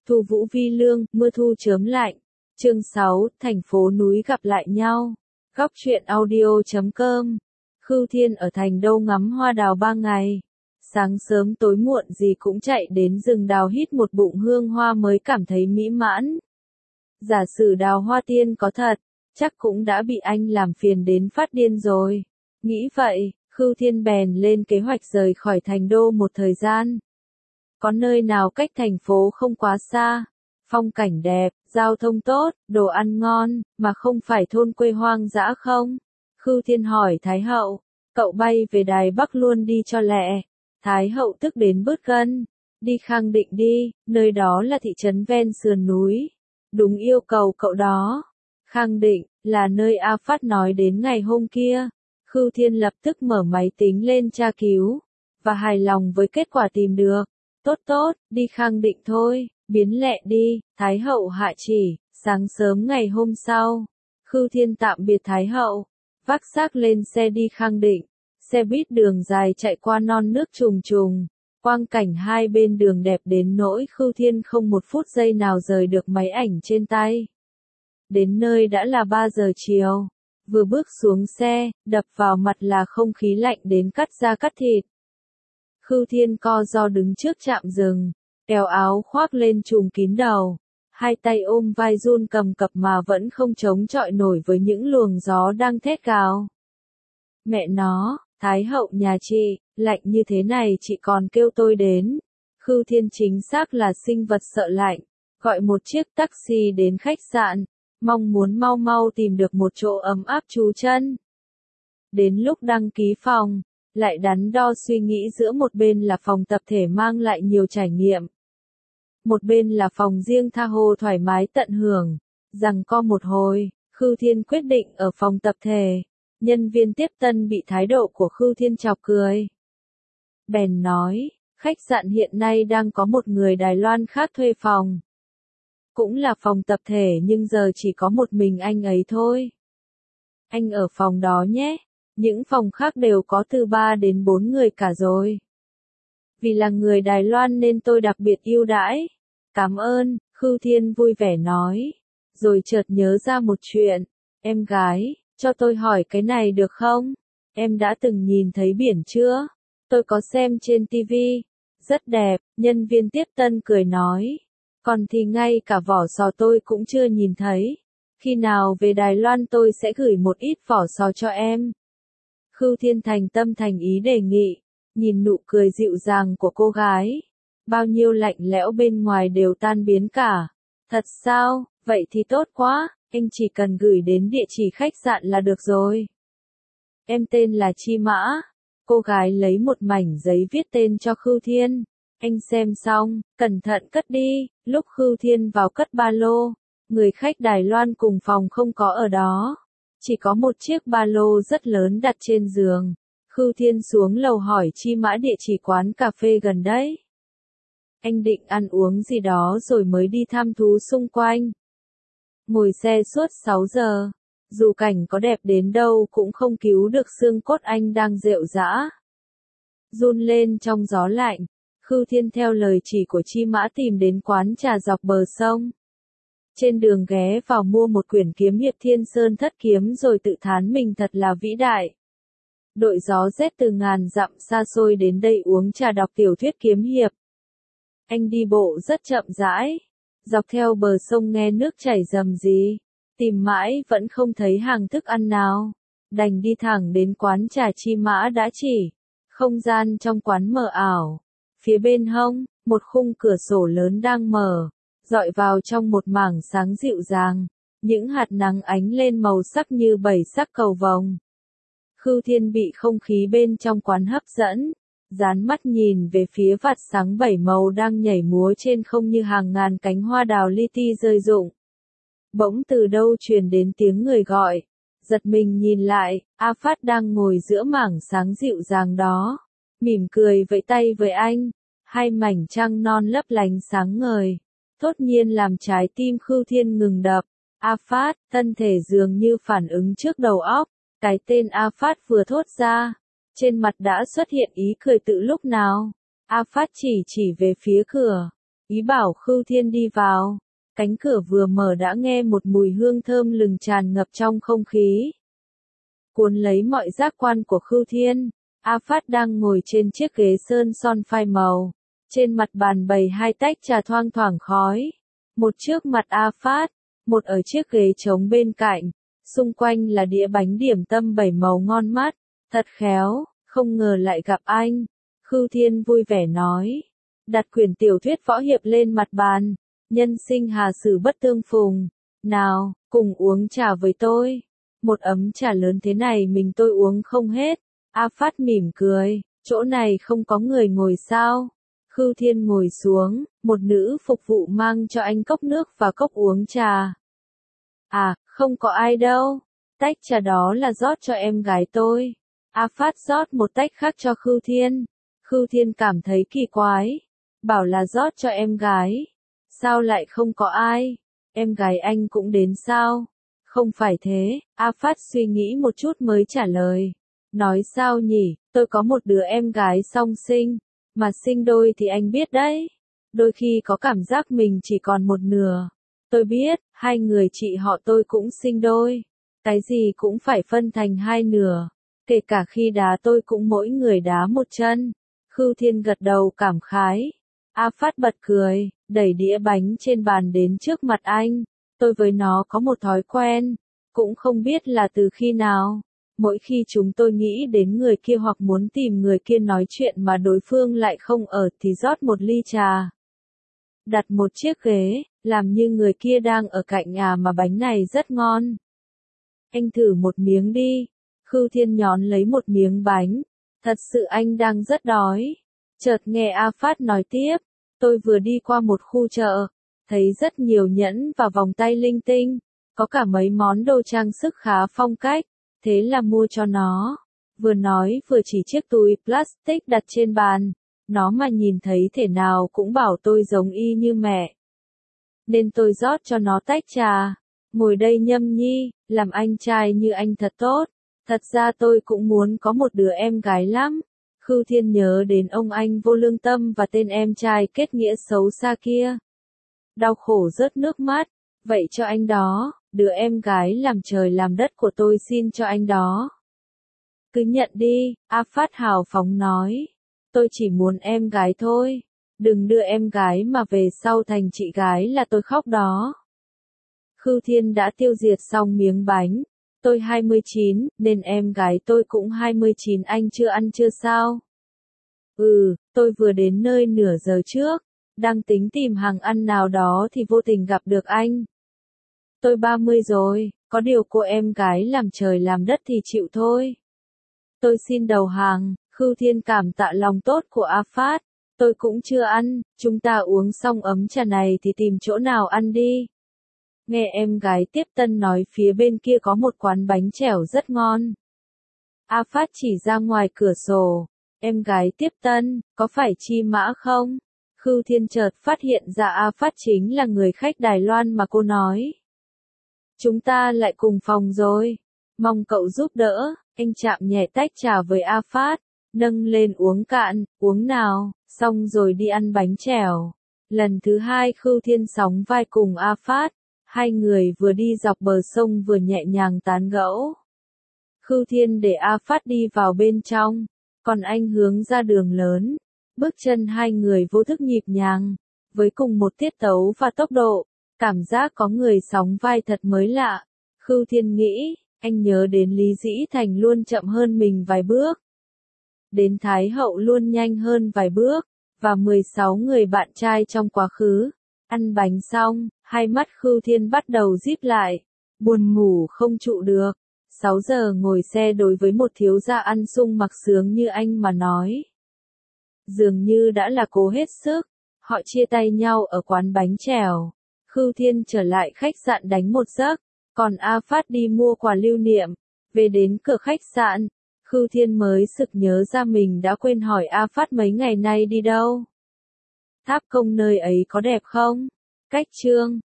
Thu Vũ Vi Lương, mưa thu chớm lạnh. Chương 6, thành phố núi gặp lại nhau. Góc truyện audio.com. Khưu Thiên ở thành Đô ngắm hoa đào 3 ngày. Sáng sớm tối muộn gì cũng chạy đến rừng đào hít một bụng hương hoa mới cảm thấy mỹ mãn. Giả sử đào hoa tiên có thật, chắc cũng đã bị anh làm phiền đến phát điên rồi. Nghĩ vậy, Khưu Thiên bèn lên kế hoạch rời khỏi thành Đô một thời gian. Có nơi nào cách thành phố không quá xa, phong cảnh đẹp, giao thông tốt, đồ ăn ngon, mà không phải thôn quê hoang dã không? Khưu Thiên hỏi Thái Hậu, cậu bay về Đài Bắc luôn đi cho lẹ. Thái Hậu tức đến bứt gân, đi Khang Định đi, nơi đó là thị trấn ven sườn núi. Đúng yêu cầu cậu đó. Khang Định, là nơi A Phát nói đến ngày hôm kia. Khưu Thiên lập tức mở máy tính lên tra cứu, và hài lòng với kết quả tìm được. Tốt tốt, đi Khang Định thôi, biến lẹ đi, Thái Hậu hạ chỉ. Sáng sớm ngày hôm sau, Khưu Thiên tạm biệt Thái Hậu, vác xác lên xe đi Khang Định. Xe buýt đường dài chạy qua non nước trùng trùng, quang cảnh hai bên đường đẹp đến nỗi Khưu Thiên không một phút giây nào rời được máy ảnh trên tay. Đến nơi đã là 3 giờ chiều, vừa bước xuống xe, đập vào mặt là không khí lạnh đến cắt da cắt thịt. Khưu Thiên co ro đứng trước trạm dừng, kéo áo khoác lên trùm kín đầu, hai tay ôm vai run cầm cập mà vẫn không chống chọi nổi với những luồng gió đang thét gào. Mẹ nó, Thái Hậu nhà chị, lạnh như thế này chị còn kêu tôi đến. Khưu Thiên chính xác là sinh vật sợ lạnh, gọi một chiếc taxi đến khách sạn, mong muốn mau mau tìm được một chỗ ấm áp trú chân. Đến lúc đăng ký phòng, lại đắn đo suy nghĩ giữa một bên là phòng tập thể mang lại nhiều trải nghiệm, một bên là phòng riêng tha hồ thoải mái tận hưởng. Giằng co một hồi, Khưu Thiên quyết định ở phòng tập thể. Nhân viên tiếp tân bị thái độ của Khưu Thiên chọc cười. Bèn nói, khách sạn hiện nay đang có một người Đài Loan khác thuê phòng. Cũng là phòng tập thể nhưng giờ chỉ có một mình anh ấy thôi. Anh ở phòng đó nhé, những phòng khác đều có từ 3 đến 4 người cả rồi. Vì là người Đài Loan nên tôi đặc biệt ưu đãi. Cảm ơn, Khưu Thiên vui vẻ nói. Rồi chợt nhớ ra một chuyện, em gái, cho tôi hỏi cái này được không? Em đã từng nhìn thấy biển chưa? Tôi có xem trên TV. Rất đẹp, nhân viên tiếp tân cười nói. Còn thì ngay cả vỏ sò tôi cũng chưa nhìn thấy. Khi nào về Đài Loan tôi sẽ gửi một ít vỏ sò cho em. Khưu Thiên thành tâm thành ý đề nghị, nhìn nụ cười dịu dàng của cô gái. Bao nhiêu lạnh lẽo bên ngoài đều tan biến cả. Thật sao, vậy thì tốt quá. Anh chỉ cần gửi đến địa chỉ khách sạn là được rồi. Em tên là Chi Mã. Cô gái lấy một mảnh giấy viết tên cho Khưu Thiên. Anh xem xong, cẩn thận cất đi. Lúc Khưu Thiên vào cất ba lô, người khách Đài Loan cùng phòng không có ở đó. Chỉ có một chiếc ba lô rất lớn đặt trên giường. Khưu Thiên xuống lầu hỏi Chi Mã địa chỉ quán cà phê gần đấy. Anh định ăn uống gì đó rồi mới đi thăm thú xung quanh. Ngồi xe suốt 6 giờ, dù cảnh có đẹp đến đâu cũng không cứu được xương cốt anh đang rệu rã. Run lên trong gió lạnh, Khưu Thiên theo lời chỉ của Chi Mã tìm đến quán trà dọc bờ sông. Trên đường ghé vào mua một quyển kiếm hiệp Thiên Sơn Thất Kiếm rồi tự thán mình thật là vĩ đại. Đội gió rét từ ngàn dặm xa xôi đến đây uống trà đọc tiểu thuyết kiếm hiệp. Anh đi bộ rất chậm rãi, dọc theo bờ sông nghe nước chảy rầm rì, tìm mãi vẫn không thấy hàng thức ăn nào, đành đi thẳng đến quán trà Chi Mã đã chỉ. Không gian trong quán mờ ảo, phía bên hông, một khung cửa sổ lớn đang mở, dọi vào trong một mảng sáng dịu dàng, những hạt nắng ánh lên màu sắc như 7 sắc cầu vồng. Khưu Thiên bị không khí bên trong quán hấp dẫn, dán mắt nhìn về phía vạt sáng 7 màu đang nhảy múa trên không như hàng ngàn cánh hoa đào li ti rơi rụng. Bỗng từ đâu truyền đến tiếng người gọi, giật mình nhìn lại, A Phát đang ngồi giữa mảng sáng dịu dàng đó, mỉm cười vẫy tay với anh, hai mảnh trăng non lấp lánh sáng ngời, thốt nhiên làm trái tim Khưu Thiên ngừng đập. A Phát, thân thể dường như phản ứng trước đầu óc, cái tên A Phát vừa thốt ra, trên mặt đã xuất hiện ý cười tự lúc nào. A Phát chỉ về phía cửa, ý bảo Khưu Thiên đi vào. Cánh cửa vừa mở đã nghe một mùi hương thơm lừng tràn ngập trong không khí. Cuốn lấy mọi giác quan của Khưu Thiên, A Phát đang ngồi trên chiếc ghế sơn son phai màu. Trên mặt bàn bày 2 tách trà thoang thoảng khói. Một trước mặt A Phát, một ở chiếc ghế trống bên cạnh. Xung quanh là đĩa bánh điểm tâm 7 màu ngon mắt. Thật khéo, không ngờ lại gặp anh. Khưu Thiên vui vẻ nói. Đặt quyển tiểu thuyết võ hiệp lên mặt bàn. Nhân sinh hà sử bất tương phùng. Nào, cùng uống trà với tôi. Một ấm trà lớn thế này mình tôi uống không hết. A Phát mỉm cười, chỗ này không có người ngồi sao? Khưu Thiên ngồi xuống, một nữ phục vụ mang cho anh cốc nước và cốc uống trà. À, không có ai đâu. Tách trà đó là rót cho em gái tôi. A Phát rót một tách khác cho Khưu Thiên. Khưu Thiên cảm thấy kỳ quái. Bảo là rót cho em gái. Sao lại không có ai? Em gái anh cũng đến sao? Không phải thế, A Phát suy nghĩ một chút mới trả lời. Nói sao nhỉ, tôi có một đứa em gái song sinh. Mà sinh đôi thì anh biết đấy. Đôi khi có cảm giác mình chỉ còn một nửa. Tôi biết, 2 người chị họ tôi cũng sinh đôi. Cái gì cũng phải phân thành 2 nửa. Kể cả khi đá tôi cũng mỗi người đá một chân. Khưu Thiên gật đầu cảm khái. A Phát bật cười, đẩy đĩa bánh trên bàn đến trước mặt anh. Tôi với nó có một thói quen. Cũng không biết là từ khi nào. Mỗi khi chúng tôi nghĩ đến người kia hoặc muốn tìm người kia nói chuyện mà đối phương lại không ở thì rót một ly trà. Đặt một chiếc ghế, làm như người kia đang ở cạnh nhà mà bánh này rất ngon. Anh thử một miếng đi. Khưu Thiên nhón lấy một miếng bánh. Thật sự anh đang rất đói. Chợt nghe A Phát nói tiếp. Tôi vừa đi qua một khu chợ. Thấy rất nhiều nhẫn và vòng tay linh tinh. Có cả mấy món đồ trang sức khá phong cách. Thế là mua cho nó. Vừa nói vừa chỉ chiếc túi plastic đặt trên bàn. Nó mà nhìn thấy thể nào cũng bảo tôi giống y như mẹ. Nên tôi rót cho nó tách trà. Ngồi đây nhâm nhi, làm anh trai như anh thật tốt. Thật ra tôi cũng muốn có một đứa em gái lắm. Khưu Thiên nhớ đến ông anh vô lương tâm và tên em trai kết nghĩa xấu xa kia. Đau khổ rớt nước mắt. Vậy cho anh đó, đứa em gái làm trời làm đất của tôi xin cho anh đó. Cứ nhận đi, A Phát hào phóng nói. Tôi chỉ muốn em gái thôi. Đừng đưa em gái mà về sau thành chị gái là tôi khóc đó. Khưu Thiên đã tiêu diệt xong miếng bánh. Tôi 29, nên em gái tôi cũng 29, anh chưa ăn chưa sao? Tôi vừa đến nơi nửa giờ trước. Đang tính tìm hàng ăn nào đó thì vô tình gặp được anh. Tôi 30 rồi, có điều cô em gái làm trời làm đất thì chịu thôi. Tôi xin đầu hàng. Khưu Thiên cảm tạ lòng tốt của A Phát. Tôi cũng chưa ăn, chúng ta uống xong ấm trà này thì tìm chỗ nào ăn đi. Nghe em gái tiếp tân nói phía bên kia có một quán bánh chèo rất ngon. A Phát chỉ ra ngoài cửa sổ. Em gái tiếp tân, có phải Chi Mã không? Khưu Thiên chợt phát hiện ra A Phát chính là người khách Đài Loan mà cô nói. Chúng ta lại cùng phòng rồi. Mong cậu giúp đỡ. Anh chạm nhẹ tách trà với A Phát. Nâng lên uống cạn, uống nào, xong rồi đi ăn bánh chèo. Lần thứ 2 Khưu Thiên sóng vai cùng A Phát. 2 người vừa đi dọc bờ sông vừa nhẹ nhàng tán gẫu. Khưu Thiên để A Phát đi vào bên trong. Còn anh hướng ra đường lớn. Bước chân 2 người vô thức nhịp nhàng. Với cùng một tiết tấu và tốc độ. Cảm giác có người sóng vai thật mới lạ. Khưu Thiên nghĩ, anh nhớ đến Lý Dĩ Thành luôn chậm hơn mình vài bước. Đến Thái Hậu luôn nhanh hơn vài bước. Và 16 người bạn trai trong quá khứ. Ăn bánh xong, 2 mắt Khưu Thiên bắt đầu díp lại. Buồn ngủ không trụ được. 6 giờ ngồi xe đối với một thiếu gia ăn sung mặc sướng như anh mà nói. Dường như đã là cố hết sức. Họ chia tay nhau ở quán bánh chèo. Khưu Thiên trở lại khách sạn đánh một giấc. Còn A Phát đi mua quà lưu niệm. Về đến cửa khách sạn. Khưu Thiên mới sực nhớ ra mình đã quên hỏi A Phát mấy ngày nay đi đâu. Tháp Công nơi ấy có đẹp không? Cách Chương